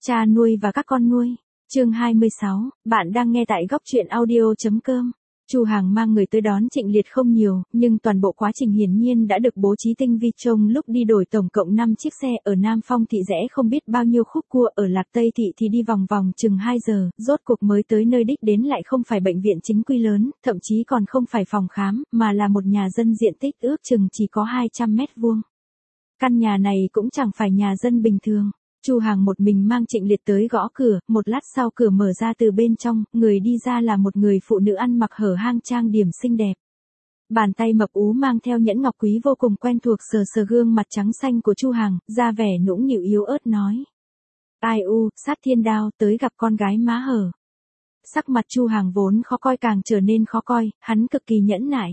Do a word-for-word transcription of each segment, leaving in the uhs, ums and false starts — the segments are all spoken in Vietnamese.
Cha nuôi và các con nuôi. Chương hai mươi sáu, bạn đang nghe tại góc truyện audio chấm com. Chu Hàng mang người tới đón Trịnh Liệt không nhiều, nhưng toàn bộ quá trình hiển nhiên đã được bố trí tinh vi. Trong lúc đi đổi tổng cộng năm chiếc xe ở Nam Phong thị rẽ không biết bao nhiêu khúc cua, ở Lạc Tây thị thì đi vòng vòng chừng hai giờ, rốt cuộc mới tới nơi đích đến, lại không phải bệnh viện chính quy lớn, thậm chí còn không phải phòng khám, mà là một nhà dân diện tích ước chừng chỉ có hai trăm mét vuông. Căn nhà này cũng chẳng phải nhà dân bình thường. Chu Hàng một mình mang Trịnh Liệt tới gõ cửa, một lát sau cửa mở ra, từ bên trong, người đi ra là một người phụ nữ ăn mặc hở hang trang điểm xinh đẹp. Bàn tay mập ú mang theo nhẫn ngọc quý vô cùng quen thuộc sờ sờ gương mặt trắng xanh của Chu Hàng, ra vẻ nũng nịu yếu ớt nói. Ai u, sát thiên đao, tới gặp con gái má hở. Sắc mặt Chu Hàng vốn khó coi càng trở nên khó coi, hắn cực kỳ nhẫn nại.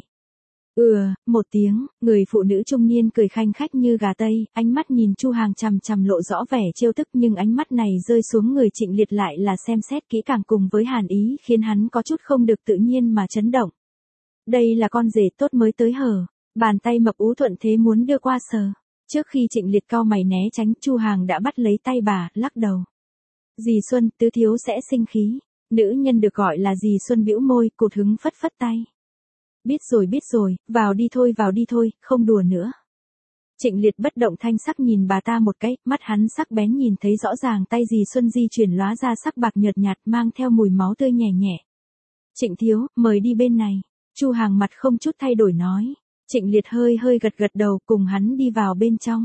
Ừ, một tiếng, người phụ nữ trung niên cười khanh khách như gà tây, ánh mắt nhìn Chu Hàng chằm chằm lộ rõ vẻ trêu tức, nhưng ánh mắt này rơi xuống người Trịnh Liệt lại là xem xét kỹ càng cùng với hàn ý, khiến hắn có chút không được tự nhiên mà chấn động. Đây là con rể tốt mới tới hở, bàn tay mập ú thuận thế muốn đưa qua sờ. Trước khi Trịnh Liệt cau mày né tránh, Chu Hàng đã bắt lấy tay bà, lắc đầu. Dì Xuân, tứ thiếu sẽ sinh khí. Nữ nhân được gọi là dì Xuân bĩu môi, cụt hứng phất phất tay. Biết rồi biết rồi, vào đi thôi vào đi thôi, không đùa nữa. Trịnh Liệt bất động thanh sắc nhìn bà ta một cái, mắt hắn sắc bén nhìn thấy rõ ràng tay dì Xuân di chuyển lóa ra sắc bạc nhợt nhạt mang theo mùi máu tươi nhẹ nhẹ. Trịnh thiếu, mời đi bên này. Chu Hàng mặt không chút thay đổi nói. Trịnh Liệt hơi hơi gật gật đầu cùng hắn đi vào bên trong.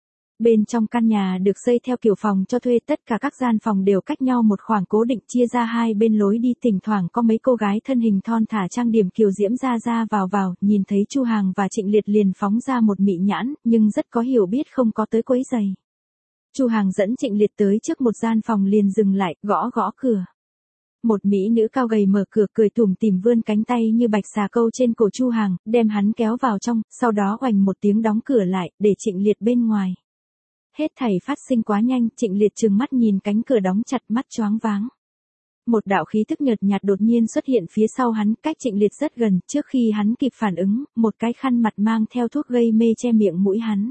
Bên trong căn nhà được xây theo kiểu phòng cho thuê, tất cả các gian phòng đều cách nhau một khoảng cố định, chia ra hai bên lối đi, thỉnh thoảng có mấy cô gái thân hình thon thả trang điểm kiều diễm ra ra vào vào, nhìn thấy Chu Hàng và Trịnh Liệt liền phóng ra một mị nhãn, nhưng rất có hiểu biết không có tới quấy giày. Chu Hàng dẫn Trịnh Liệt tới trước một gian phòng liền dừng lại, gõ gõ cửa. Một mỹ nữ cao gầy mở cửa, cười tủm tỉm vươn cánh tay như bạch xà câu trên cổ Chu Hàng, đem hắn kéo vào trong, sau đó oành một tiếng đóng cửa lại, để Trịnh Liệt bên ngoài. Hết thảy phát sinh quá nhanh, Trịnh Liệt trừng mắt nhìn cánh cửa đóng chặt, mắt choáng váng. Một đạo khí tức nhợt nhạt đột nhiên xuất hiện phía sau hắn, cách Trịnh Liệt rất gần, trước khi hắn kịp phản ứng, một cái khăn mặt mang theo thuốc gây mê che miệng mũi hắn.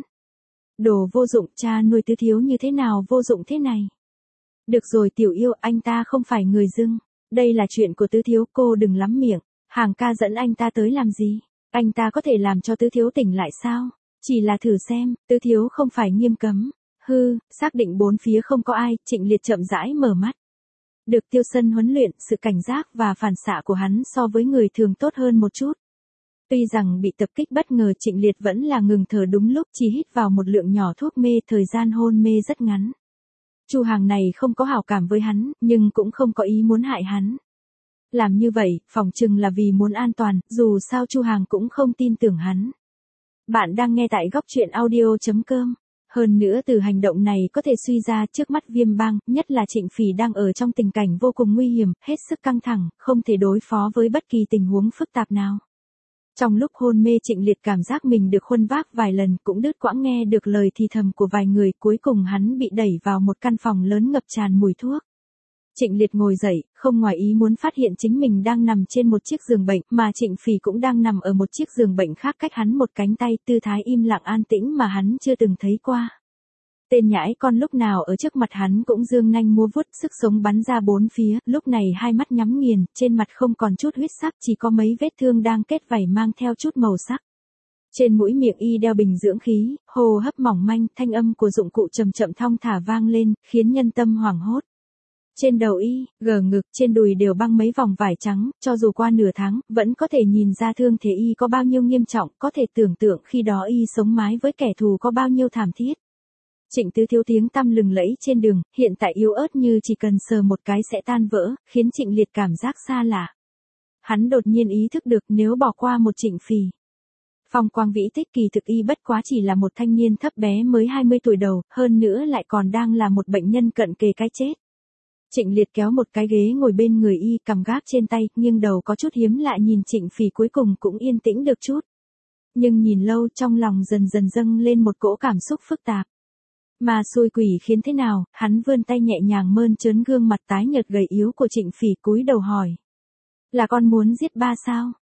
Đồ vô dụng, cha nuôi tứ thiếu như thế nào vô dụng thế này. Được rồi tiểu yêu, anh ta không phải người dưng. Đây là chuyện của tứ thiếu, cô đừng lắm miệng. Hàng ca dẫn anh ta tới làm gì? Anh ta có thể làm cho tứ thiếu tỉnh lại sao? Chỉ là thử xem, tứ thiếu không phải nghiêm cấm. Hư, xác định bốn phía không có ai, Trịnh Liệt chậm rãi mở mắt. Được Tiêu Sân huấn luyện, sự cảnh giác và phản xạ của hắn so với người thường tốt hơn một chút. Tuy rằng bị tập kích bất ngờ, Trịnh Liệt vẫn là ngừng thở đúng lúc, chỉ hít vào một lượng nhỏ thuốc mê, thời gian hôn mê rất ngắn. Chu Hàng này không có hảo cảm với hắn, nhưng cũng không có ý muốn hại hắn. Làm như vậy, phỏng chừng là vì muốn an toàn, dù sao Chu Hàng cũng không tin tưởng hắn. Bạn đang nghe tại góc truyện audio chấm com. Hơn nữa từ hành động này có thể suy ra trước mắt Viêm Bang, nhất là Trịnh Phỉ đang ở trong tình cảnh vô cùng nguy hiểm, hết sức căng thẳng, không thể đối phó với bất kỳ tình huống phức tạp nào. Trong lúc hôn mê, Trịnh Liệt cảm giác mình được khuân vác vài lần, cũng đứt quãng nghe được lời thì thầm của vài người, cuối cùng hắn bị đẩy vào một căn phòng lớn ngập tràn mùi thuốc. Trịnh Liệt ngồi dậy, không ngoài ý muốn phát hiện chính mình đang nằm trên một chiếc giường bệnh, mà Trịnh Phỉ cũng đang nằm ở một chiếc giường bệnh khác cách hắn một cánh tay, tư thái im lặng an tĩnh mà hắn chưa từng thấy qua. Tên nhãi con lúc nào ở trước mặt hắn cũng dương nanh múa vuốt, sức sống bắn ra bốn phía, lúc này hai mắt nhắm nghiền, trên mặt không còn chút huyết sắc, chỉ có mấy vết thương đang kết vảy mang theo chút màu sắc. Trên mũi miệng y đeo bình dưỡng khí, hô hấp mỏng manh, thanh âm của dụng cụ chậm chậm thong thả vang lên, khiến nhân tâm hoảng hốt. Trên đầu y, gờ ngực, trên đùi đều băng mấy vòng vải trắng, cho dù qua nửa tháng, vẫn có thể nhìn ra thương thế y có bao nhiêu nghiêm trọng, có thể tưởng tượng khi đó y sống mái với kẻ thù có bao nhiêu thảm thiết. Trịnh tứ thiếu tiếng tăm lừng lẫy trên đường, hiện tại yếu ớt như chỉ cần sờ một cái sẽ tan vỡ, khiến Trịnh Liệt cảm giác xa lạ. Hắn đột nhiên ý thức được nếu bỏ qua một Trịnh Phỉ. Phong quang vĩ tích, kỳ thực y bất quá chỉ là một thanh niên thấp bé mới hai mươi tuổi đầu, hơn nữa lại còn đang là một bệnh nhân cận kề cái chết. Trịnh Liệt kéo một cái ghế ngồi bên người y, cầm gác trên tay, nghiêng đầu có chút hiếm lạ nhìn Trịnh Phỉ, cuối cùng cũng yên tĩnh được chút. Nhưng nhìn lâu, trong lòng dần dần dâng lên một cỗ cảm xúc phức tạp. Mà xui quỷ khiến thế nào, hắn vươn tay nhẹ nhàng mơn trớn gương mặt tái nhợt gầy yếu của Trịnh Phỉ, cúi đầu hỏi. Là con muốn giết ba sao?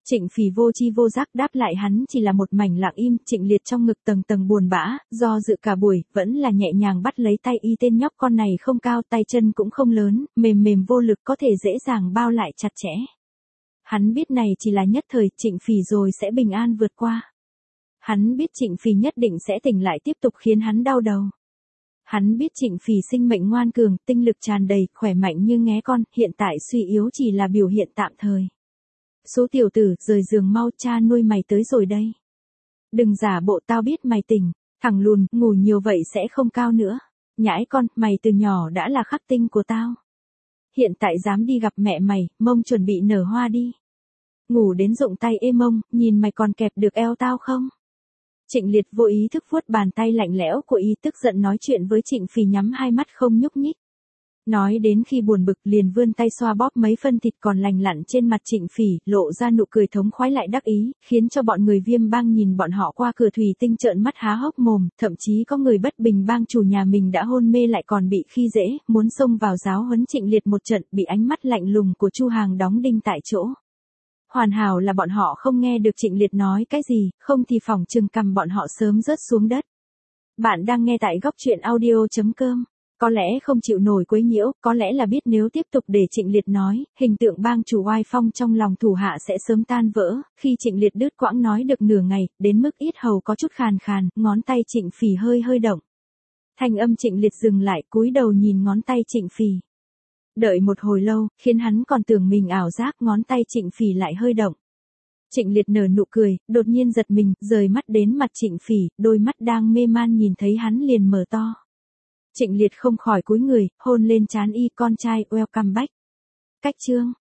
Trịnh Phỉ vô chi vô giác đáp lại hắn chỉ là một mảnh lặng im. Trịnh Liệt trong ngực tầng tầng buồn bã, do dự cả buổi, vẫn là nhẹ nhàng bắt lấy tay y. Tên nhóc con này không cao, tay chân cũng không lớn, mềm mềm vô lực, có thể dễ dàng bao lại chặt chẽ. Hắn biết này chỉ là nhất thời, Trịnh Phỉ rồi sẽ bình an vượt qua. Hắn biết Trịnh Phỉ nhất định sẽ tỉnh lại tiếp tục khiến hắn đau đầu. Hắn biết Trịnh Phỉ sinh mệnh ngoan cường, tinh lực tràn đầy, khỏe mạnh như nghé con, hiện tại suy yếu chỉ là biểu hiện tạm thời. Số tiểu tử, rời giường mau, cha nuôi mày tới rồi đây. Đừng giả bộ tao biết mày tỉnh, thằng lùn, ngủ nhiều vậy sẽ không cao nữa. Nhãi con, mày từ nhỏ đã là khắc tinh của tao. Hiện tại dám đi gặp mẹ mày, mông chuẩn bị nở hoa đi. Ngủ đến rụng tay ê mông, nhìn mày còn kẹp được eo tao không? Trịnh Liệt vô ý thức vuốt bàn tay lạnh lẽo của y, tức giận nói chuyện với Trịnh Phỉ nhắm hai mắt không nhúc nhích. Nói đến khi buồn bực liền vươn tay xoa bóp mấy phân thịt còn lành lặn trên mặt Trịnh Phỉ, lộ ra nụ cười thống khoái lại đắc ý, khiến cho bọn người Viêm Bang nhìn bọn họ qua cửa thủy tinh trợn mắt há hốc mồm, thậm chí có người bất bình bang chủ nhà mình đã hôn mê lại còn bị khi dễ, muốn xông vào giáo huấn Trịnh Liệt một trận, bị ánh mắt lạnh lùng của Chu Hàng đóng đinh tại chỗ. Hoàn hảo là bọn họ không nghe được Trịnh Liệt nói cái gì, không thì phỏng chừng cầm bọn họ sớm rớt xuống đất. Bạn đang nghe tại góc truyện audio chấm com. Có lẽ không chịu nổi quấy nhiễu, có lẽ là biết nếu tiếp tục để Trịnh Liệt nói, hình tượng bang chủ oai phong trong lòng thủ hạ sẽ sớm tan vỡ. Khi Trịnh Liệt đứt quãng nói được nửa ngày, đến mức yết hầu có chút khàn khàn, ngón tay Trịnh Phỉ hơi hơi động. Thanh âm Trịnh Liệt dừng lại, cúi đầu nhìn ngón tay Trịnh Phỉ. Đợi một hồi lâu, khiến hắn còn tưởng mình ảo giác, ngón tay Trịnh Phỉ lại hơi động. Trịnh Liệt nở nụ cười, đột nhiên giật mình, rời mắt đến mặt Trịnh Phỉ, đôi mắt đang mê man nhìn thấy hắn liền mở to. Trịnh Liệt không khỏi cúi người, hôn lên trán y, con trai, welcome back. Cách chương